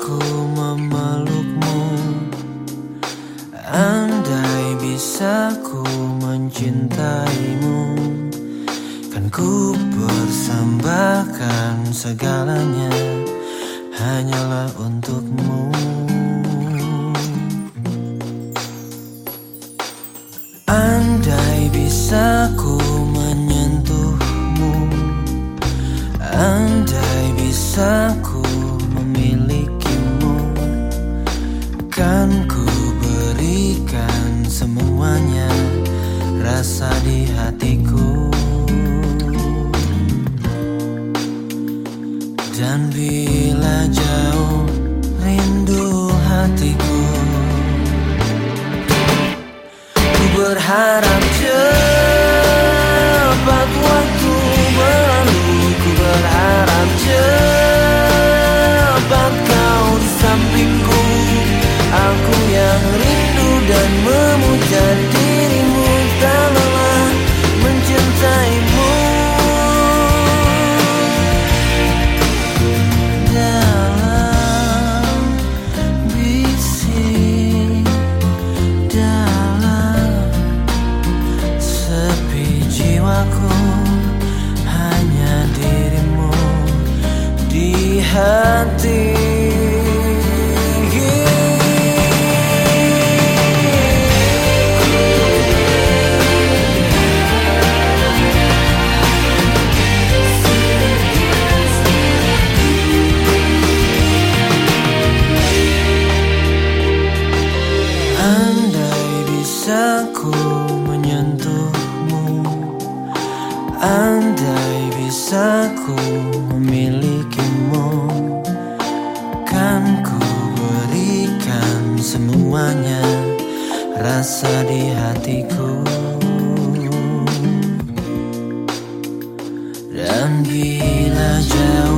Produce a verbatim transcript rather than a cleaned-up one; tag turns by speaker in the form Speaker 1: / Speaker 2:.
Speaker 1: ku memelukmu, andai bisa ku mencintaimu, kan ku persembahkan segalanya hanyalah untukmu. Andai bisa ku menyentuhmu, andai bisa ku memilikimu, kan ku berikan semuanya rasa di hatiku. Dan bila jauh rindu hatiku, ku berharap cepat waktu berlalu. Ku berharap cepat kau di sampingku. Aku yang rindu dan memuja dirimu, tak lelah mencintaimu. Dalam bisik, dalam sepi jiwaku, hanya dirimu di hati. Andai bisa ku menyentuhmu, andai bisa ku memilikimu, kan ku berikan semuanya rasa di hatiku. Dan bila jauh